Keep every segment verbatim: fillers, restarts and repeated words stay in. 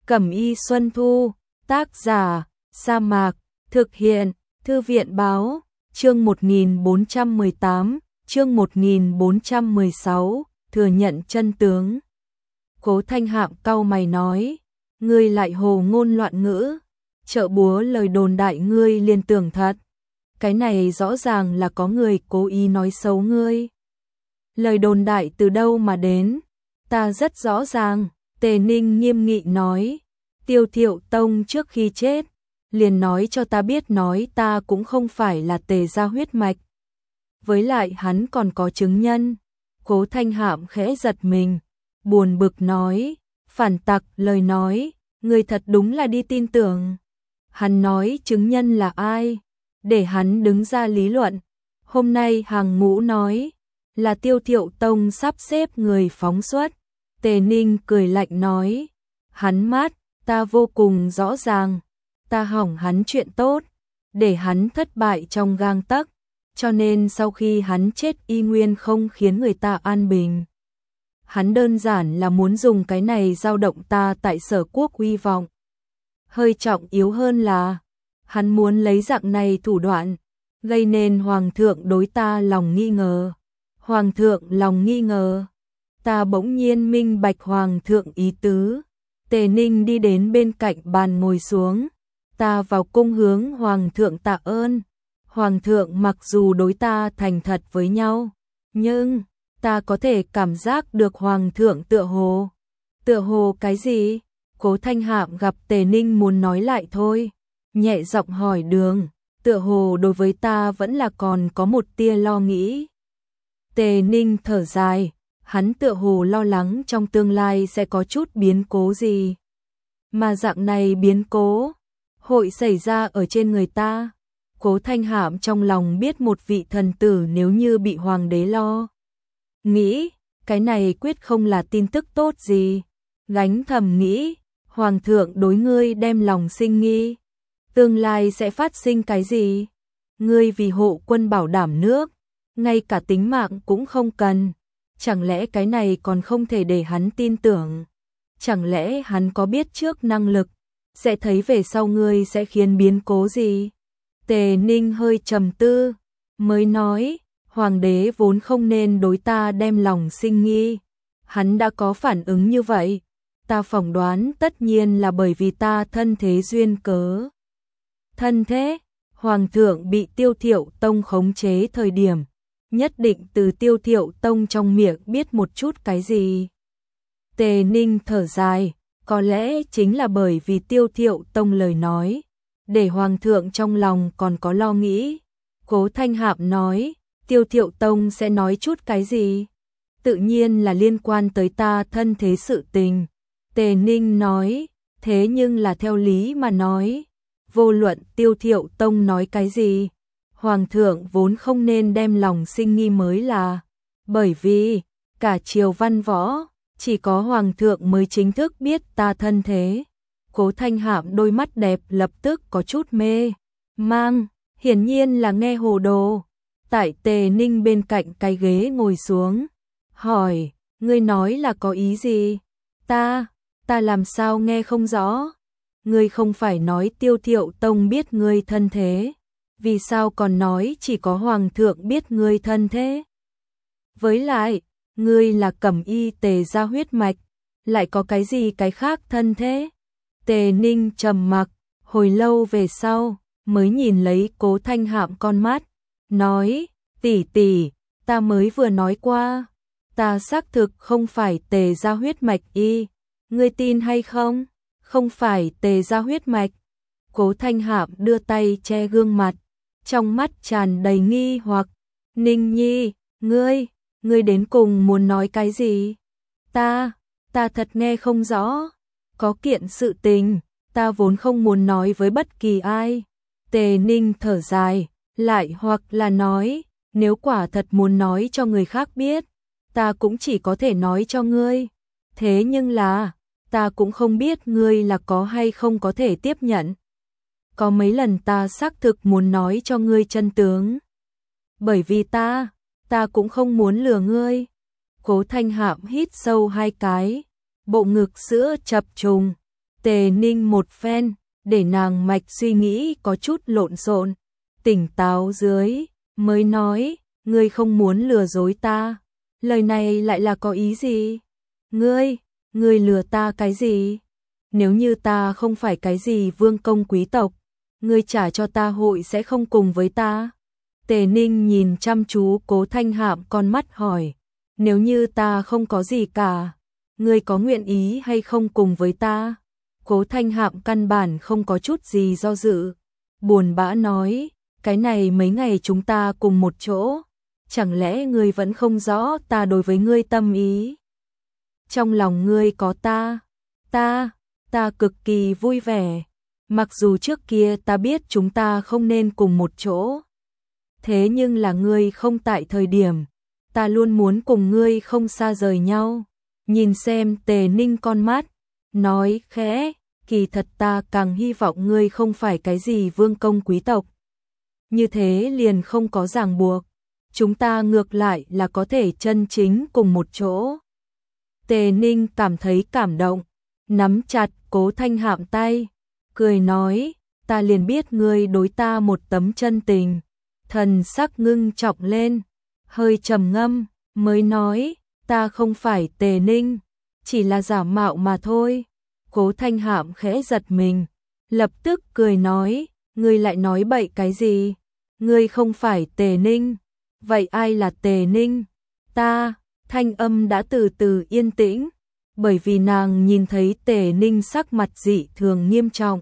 Cẩm y Xuân Thu, tác giả, Sa Mạc, thực hiện, Thư viện báo, chương một nghìn bốn trăm mười tám, chương một nghìn bốn trăm mười sáu, thừa nhận chân tướng. Cố Thanh Hạm cau mày nói, ngươi lại hồ ngôn loạn ngữ, chợ búa lời đồn đại ngươi liên tưởng thật. Cái này rõ ràng là có người cố ý nói xấu ngươi. Lời đồn đại từ đâu mà đến? Ta rất rõ ràng, Tề Ninh nghiêm nghị nói. Tiêu Thiệu Tông trước khi chết, liền nói cho ta biết nói ta cũng không phải là Tề gia huyết mạch. Với lại hắn còn có chứng nhân. Cố Thanh Hạm khẽ giật mình, buồn bực nói, phản tặc lời nói, người thật đúng là đi tin tưởng. Hắn nói chứng nhân là ai? Để hắn đứng ra lý luận. Hôm nay hàng ngũ nói là Tiêu Thiệu Tông sắp xếp người phóng xuất. Tề Ninh cười lạnh nói, hắn mát, ta vô cùng rõ ràng, ta hỏng hắn chuyện tốt, để hắn thất bại trong gang tấc, cho nên sau khi hắn chết y nguyên không khiến người ta an bình. Hắn đơn giản là muốn dùng cái này dao động ta tại Sở Quốc uy vọng. Hơi trọng yếu hơn là, hắn muốn lấy dạng này thủ đoạn, gây nên Hoàng thượng đối ta lòng nghi ngờ. Hoàng thượng lòng nghi ngờ, ta bỗng nhiên minh bạch Hoàng thượng ý tứ. Tề Ninh đi đến bên cạnh bàn ngồi xuống, ta vào cung hướng Hoàng thượng tạ ơn. Hoàng thượng mặc dù đối ta thành thật với nhau, nhưng ta có thể cảm giác được Hoàng thượng tựa hồ. Tựa hồ cái gì? Cố Thanh Hạm gặp Tề Ninh muốn nói lại thôi, nhẹ giọng hỏi đường, tựa hồ đối với ta vẫn là còn có một tia lo nghĩ. Tề Ninh thở dài, hắn tựa hồ lo lắng trong tương lai sẽ có chút biến cố gì. Mà dạng này biến cố, hội xảy ra ở trên người ta. Cố Thanh Hạm trong lòng biết một vị thần tử nếu như bị hoàng đế lo nghĩ, cái này quyết không là tin tức tốt gì. Gánh thầm nghĩ, Hoàng thượng đối ngươi đem lòng sinh nghi. Tương lai sẽ phát sinh cái gì? Ngươi vì hộ quân bảo đảm nước, ngay cả tính mạng cũng không cần. Chẳng lẽ cái này còn không thể để hắn tin tưởng? Chẳng lẽ hắn có biết trước năng lực, sẽ thấy về sau ngươi sẽ khiến biến cố gì? Tề Ninh hơi trầm tư, mới nói, Hoàng đế vốn không nên đối ta đem lòng sinh nghi. Hắn đã có phản ứng như vậy, ta phỏng đoán tất nhiên là bởi vì ta thân thế duyên cớ. Thân thế, Hoàng thượng bị Tiêu Thiệu Tông khống chế thời điểm, nhất định từ Tiêu Thiệu Tông trong miệng biết một chút cái gì. Tề Ninh thở dài, có lẽ chính là bởi vì Tiêu Thiệu Tông lời nói, để Hoàng thượng trong lòng còn có lo nghĩ. Cố Thanh Hạm nói, Tiêu Thiệu Tông sẽ nói chút cái gì? Tự nhiên là liên quan tới ta thân thế sự tình. Tề Ninh nói, thế nhưng là theo lý mà nói, vô luận Tiêu Thiệu Tông nói cái gì, Hoàng thượng vốn không nên đem lòng sinh nghi mới là, bởi vì cả triều văn võ, chỉ có Hoàng thượng mới chính thức biết ta thân thế. Cố Thanh Hạm đôi mắt đẹp lập tức có chút mê mang, hiển nhiên là nghe hồ đồ. Tại Tề Ninh bên cạnh cái ghế ngồi xuống, hỏi, ngươi nói là có ý gì? Ta, ta làm sao nghe không rõ? Ngươi không phải nói Tiêu Thiệu Tông biết ngươi thân thế, vì sao còn nói chỉ có Hoàng thượng biết ngươi thân thế? Với lại, ngươi là Cẩm y Tề gia huyết mạch, lại có cái gì cái khác thân thế? Tề Ninh trầm mặc, hồi lâu về sau, mới nhìn lấy Cố Thanh Hạm con mắt, nói, tỷ tỷ, ta mới vừa nói qua, ta xác thực không phải Tề gia huyết mạch y, ngươi tin hay không? Không phải Tề gia huyết mạch. Cố Thanh Hạm đưa tay che gương mặt, trong mắt tràn đầy nghi hoặc. Ninh Nhi, ngươi, ngươi đến cùng muốn nói cái gì? Ta, ta thật nghe không rõ. Có kiện sự tình, ta vốn không muốn nói với bất kỳ ai. Tề Ninh thở dài, lại hoặc là nói, nếu quả thật muốn nói cho người khác biết, ta cũng chỉ có thể nói cho ngươi. Thế nhưng là, ta cũng không biết ngươi là có hay không có thể tiếp nhận. Có mấy lần ta xác thực muốn nói cho ngươi chân tướng. Bởi vì ta, ta cũng không muốn lừa ngươi. Cố Thanh Hạm hít sâu hai cái, bộ ngực sữa chập trùng. Tề Ninh một phen, để nàng mạch suy nghĩ có chút lộn xộn, tỉnh táo dưới, mới nói, ngươi không muốn lừa dối ta, lời này lại là có ý gì? Ngươi, ngươi lừa ta cái gì? Nếu như ta không phải cái gì vương công quý tộc, ngươi trả cho ta hội sẽ không cùng với ta. Tề Ninh nhìn chăm chú Cố Thanh Hạm con mắt hỏi, nếu như ta không có gì cả, ngươi có nguyện ý hay không cùng với ta? Cố Thanh Hạm căn bản không có chút gì do dự, buồn bã nói, cái này mấy ngày chúng ta cùng một chỗ, chẳng lẽ ngươi vẫn không rõ ta đối với ngươi tâm ý? Trong lòng ngươi có ta, ta, ta cực kỳ vui vẻ, mặc dù trước kia ta biết chúng ta không nên cùng một chỗ. Thế nhưng là ngươi không tại thời điểm, ta luôn muốn cùng ngươi không xa rời nhau. Nhìn xem Tề Ninh con mắt, nói khẽ, kỳ thật ta càng hy vọng ngươi không phải cái gì vương công quý tộc. Như thế liền không có ràng buộc, chúng ta ngược lại là có thể chân chính cùng một chỗ. Tề Ninh cảm thấy cảm động, nắm chặt Cố Thanh Hạm tay, cười nói, ta liền biết ngươi đối ta một tấm chân tình. Thần sắc ngưng trọng lên, hơi trầm ngâm, mới nói, ta không phải Tề Ninh, chỉ là giả mạo mà thôi. Cố Thanh Hạm khẽ giật mình, lập tức cười nói, ngươi lại nói bậy cái gì? Ngươi không phải Tề Ninh, vậy ai là Tề Ninh? Ta, thanh âm đã từ từ yên tĩnh, bởi vì nàng nhìn thấy Tề Ninh sắc mặt dị thường nghiêm trọng.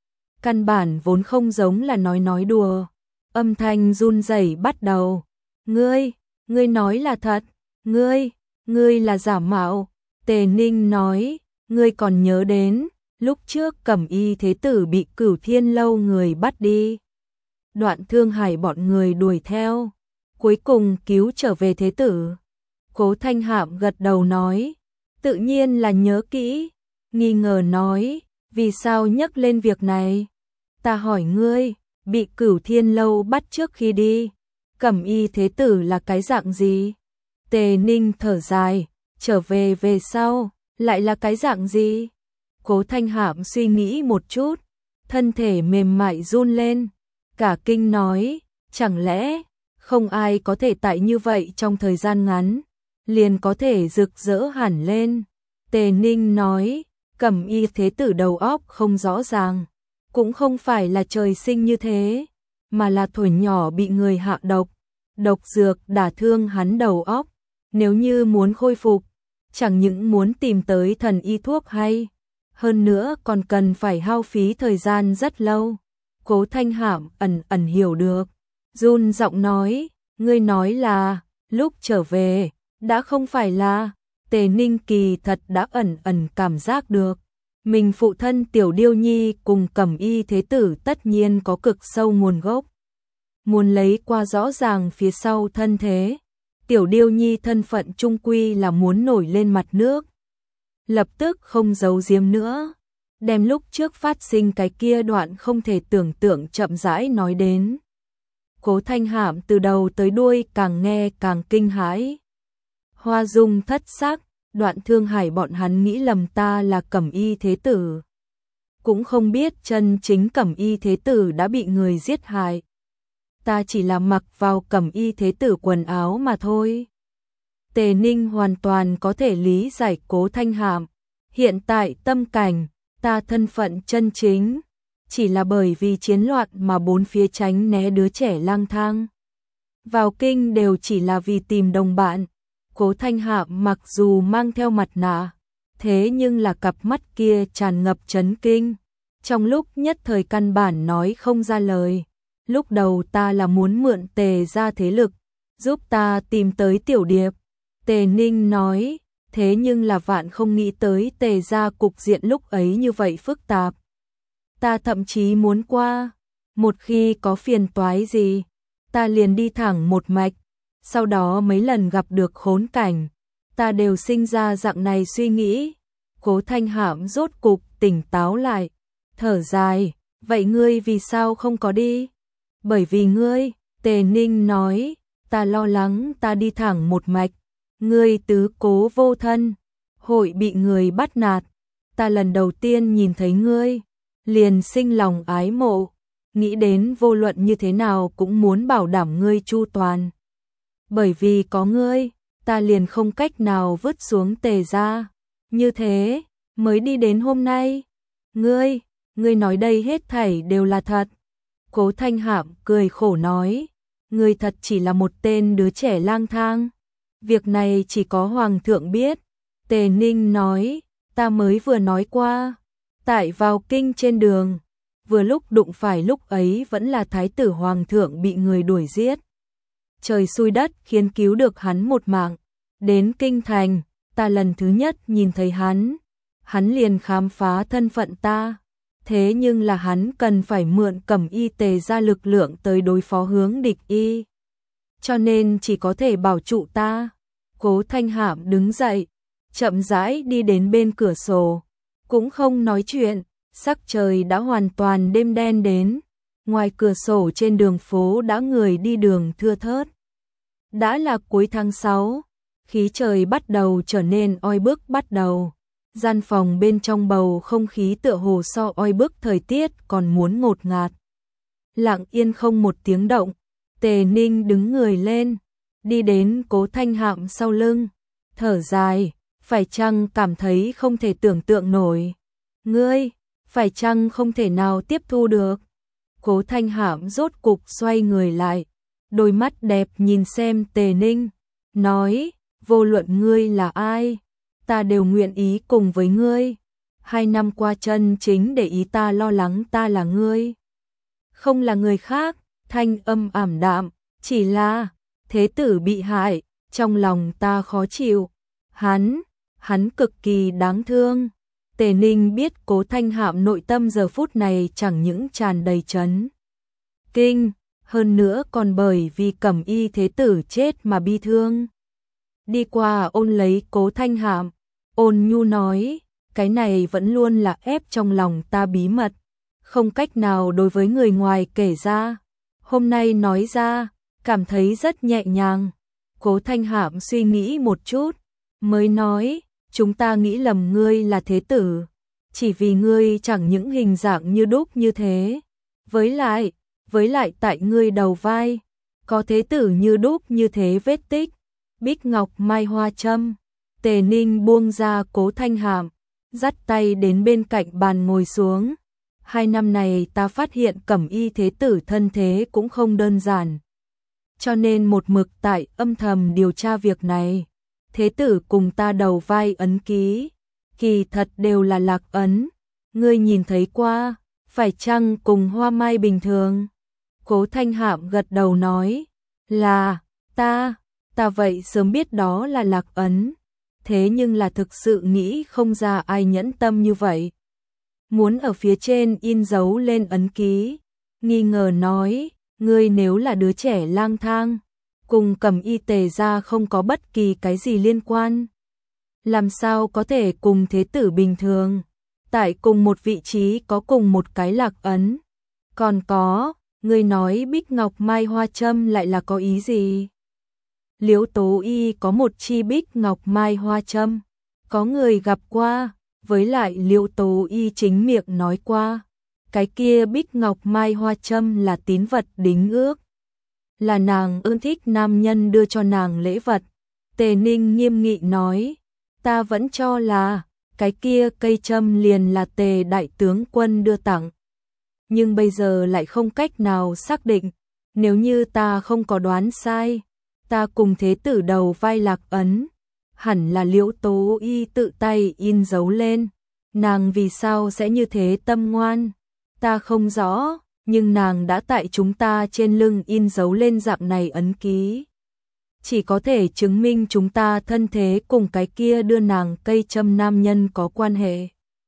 Căn bản vốn không giống là nói nói đùa. Âm thanh run rẩy bắt đầu. Ngươi, ngươi nói là thật, ngươi, ngươi là giả mạo. Tề Ninh nói, ngươi còn nhớ đến, lúc trước Cẩm Y Thế Tử bị Cửu Thiên Lâu người bắt đi. Đoạn Thương Hải bọn người đuổi theo, cuối cùng cứu trở về Thế Tử. Cố Thanh Hạm gật đầu nói, tự nhiên là nhớ kỹ, nghi ngờ nói, vì sao nhắc lên việc này? Ta hỏi ngươi, bị Cửu Thiên Lâu bắt trước khi đi, Cẩm Y Thế Tử là cái dạng gì? Tề Ninh thở dài, trở về về sau, lại là cái dạng gì? Cố Thanh Hạm suy nghĩ một chút, thân thể mềm mại run lên, cả kinh nói, chẳng lẽ không ai có thể tại như vậy trong thời gian ngắn, liền có thể rực rỡ hẳn lên. Tề Ninh nói, Cẩm Y Thế Tử đầu óc không rõ ràng, cũng không phải là trời sinh như thế, mà là thuở nhỏ bị người hạ độc, độc dược đả thương hắn đầu óc. Nếu như muốn khôi phục, chẳng những muốn tìm tới thần y thuốc hay, hơn nữa còn cần phải hao phí thời gian rất lâu. Cố Thanh Hạm ẩn ẩn hiểu được, run giọng nói, ngươi nói là, lúc trở về, đã không phải là. Tề Ninh kỳ thật đã ẩn ẩn cảm giác được, mình phụ thân Tiểu Điêu Nhi cùng Cẩm Y Thế Tử tất nhiên có cực sâu nguồn gốc. Muốn lấy qua rõ ràng phía sau thân thế, Tiểu Điêu Nhi thân phận trung quy là muốn nổi lên mặt nước. Lập tức không giấu giếm nữa, đem lúc trước phát sinh cái kia đoạn không thể tưởng tượng chậm rãi nói đến. Cố Thanh Hạm từ đầu tới đuôi càng nghe càng kinh hãi. Hoa dung thất sắc, Đoạn Thương Hải bọn hắn nghĩ lầm ta là Cẩm Y Thế Tử. Cũng không biết chân chính Cẩm Y Thế Tử đã bị người giết hại. Ta chỉ là mặc vào Cẩm Y Thế Tử quần áo mà thôi. Tề Ninh hoàn toàn có thể lý giải Cố Thanh Hạm. Hiện tại tâm cảnh, ta thân phận chân chính, chỉ là bởi vì chiến loạn mà bốn phía tránh né đứa trẻ lang thang. Vào kinh đều chỉ là vì tìm đồng bạn. Cố Thanh Hạm mặc dù mang theo mặt nạ, thế nhưng là cặp mắt kia tràn ngập chấn kinh. Trong lúc nhất thời căn bản nói không ra lời. Lúc đầu ta là muốn mượn Tề ra thế lực, giúp ta tìm tới Tiểu Điệp. Tề Ninh nói, thế nhưng là vạn không nghĩ tới Tề ra cục diện lúc ấy như vậy phức tạp. Ta thậm chí muốn qua, một khi có phiền toái gì, ta liền đi thẳng một mạch. Sau đó mấy lần gặp được khốn cảnh, ta đều sinh ra dạng này suy nghĩ. Cố Thanh Hạm rốt cục tỉnh táo lại, thở dài, vậy ngươi vì sao không có đi? Bởi vì ngươi, Tề Ninh nói, ta lo lắng ta đi thẳng một mạch, ngươi tứ cố vô thân, hội bị người bắt nạt. ta lần đầu tiên nhìn thấy ngươi, liền sinh lòng ái mộ, nghĩ đến vô luận như thế nào cũng muốn bảo đảm ngươi chu toàn. Bởi vì có ngươi, ta liền không cách nào vứt xuống Tề gia, như thế mới đi đến hôm nay. Ngươi, ngươi nói đây hết thảy đều là thật. Cố Thanh Hạm cười khổ nói, ngươi thật chỉ là một tên đứa trẻ lang thang. Việc này chỉ có Hoàng thượng biết. Tề Ninh nói, ta mới vừa nói qua, tại vào kinh trên đường, vừa lúc đụng phải lúc ấy vẫn là thái tử Hoàng thượng bị người đuổi giết. Trời xui đất khiến cứu được hắn một mạng. Đến kinh thành, ta lần thứ nhất nhìn thấy hắn, hắn liền khám phá thân phận ta. Thế nhưng là hắn cần phải mượn Cẩm Y Tề ra lực lượng tới đối phó hướng địch y. Cho nên chỉ có thể bảo trụ ta. Cố Thanh Hạm đứng dậy, chậm rãi đi đến bên cửa sổ, cũng không nói chuyện, sắc trời đã hoàn toàn đêm đen đến. Ngoài cửa sổ trên đường phố đã người đi đường thưa thớt. Đã là cuối tháng sáu, khí trời bắt đầu trở nên oi bức bắt đầu. Gian phòng bên trong bầu không khí tựa hồ so oi bức thời tiết còn muốn ngột ngạt. Lặng yên không một tiếng động, Tề Ninh đứng người lên, đi đến Cố Thanh Hạm sau lưng, thở dài, phải chăng cảm thấy không thể tưởng tượng nổi. Ngươi, phải chăng không thể nào tiếp thu được. Cố Thanh Hạm rốt cục xoay người lại, đôi mắt đẹp nhìn xem Tề Ninh, nói, vô luận ngươi là ai, ta đều nguyện ý cùng với ngươi. Hai năm qua chân chính để ý ta lo lắng ta là ngươi, không là người khác. Thanh âm ảm đạm, chỉ là thế tử bị hại, trong lòng ta khó chịu. Hắn, hắn cực kỳ đáng thương. Tề Ninh biết Cố Thanh Hạm nội tâm giờ phút này chẳng những tràn đầy chấn kinh, hơn nữa còn bởi vì Cẩm Y thế tử chết mà bi thương. Đi qua ôn lấy Cố Thanh Hạm, ôn nhu nói, cái này vẫn luôn là ép trong lòng ta bí mật, không cách nào đối với người ngoài kể ra. Hôm nay nói ra, cảm thấy rất nhẹ nhàng. Cố Thanh Hạm suy nghĩ một chút, mới nói, chúng ta nghĩ lầm ngươi là thế tử, chỉ vì ngươi chẳng những hình dạng như đúc như thế. Với lại, với lại tại ngươi đầu vai, có thế tử như đúc như thế vết tích, bích ngọc mai hoa châm. Tề Ninh buông ra Cố Thanh Hạm, dắt tay đến bên cạnh bàn ngồi xuống. Hai năm này ta phát hiện Cẩm Y thế tử thân thế cũng không đơn giản, cho nên một mực tại âm thầm điều tra việc này. Thế tử cùng ta đầu vai ấn ký, kỳ thật đều là lạc ấn. Ngươi nhìn thấy qua, phải chăng cùng hoa mai bình thường? Cố Thanh Hạm gật đầu nói, là, ta, ta vậy sớm biết đó là lạc ấn. Thế nhưng là thực sự nghĩ không ra ai nhẫn tâm như vậy, muốn ở phía trên in dấu lên ấn ký. Nghi ngờ nói, ngươi nếu là đứa trẻ lang thang, cùng Cẩm Y Tề gia không có bất kỳ cái gì liên quan, làm sao có thể cùng thế tử bình thường, tại cùng một vị trí có cùng một cái lạc ấn. Còn có, ngươi nói bích ngọc mai hoa châm lại là có ý gì? Liễu Tố Y có một chi bích ngọc mai hoa châm, có người gặp qua, với lại Liễu Tố Y chính miệng nói qua, cái kia bích ngọc mai hoa châm là tín vật đính ước, là nàng ưa thích nam nhân đưa cho nàng lễ vật. Tề Ninh nghiêm nghị nói, ta vẫn cho là cái kia cây châm liền là Tề đại tướng quân đưa tặng, nhưng bây giờ lại không cách nào xác định. Nếu như ta không có đoán sai, ta cùng thế tử đầu vai lạc ấn, hẳn là Liễu Tố Y tự tay in dấu lên. Nàng vì sao sẽ như thế tâm ngoan, ta không rõ, nhưng nàng đã tại chúng ta trên lưng in dấu lên dạng này ấn ký, chỉ có thể chứng minh chúng ta thân thế cùng cái kia đưa nàng cây châm nam nhân có quan hệ.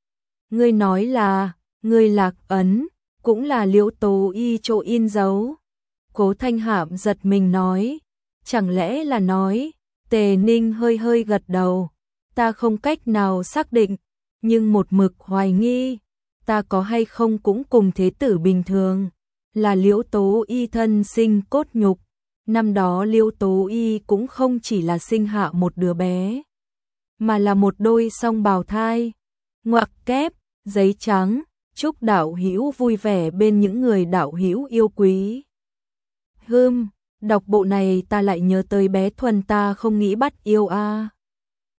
Ngươi nói là, ngươi lạc ấn, cũng là Liễu Tố Y chỗ in dấu. Cố Thanh Hạm giật mình nói, chẳng lẽ là nói. Tề Ninh hơi hơi gật đầu, ta không cách nào xác định, nhưng một mực hoài nghi, ta có hay không cũng cùng thế tử bình thường, là Liễu Tố Y thân sinh cốt nhục. Năm đó Liễu Tố Y cũng không chỉ là sinh hạ một đứa bé, mà là một đôi song bào thai. Ngoặc kép, giấy trắng, chúc đạo hữu vui vẻ bên những người đạo hữu yêu quý. Hưm, đọc bộ này ta lại nhớ tới bé Thuần ta không nghĩ bắt yêu a.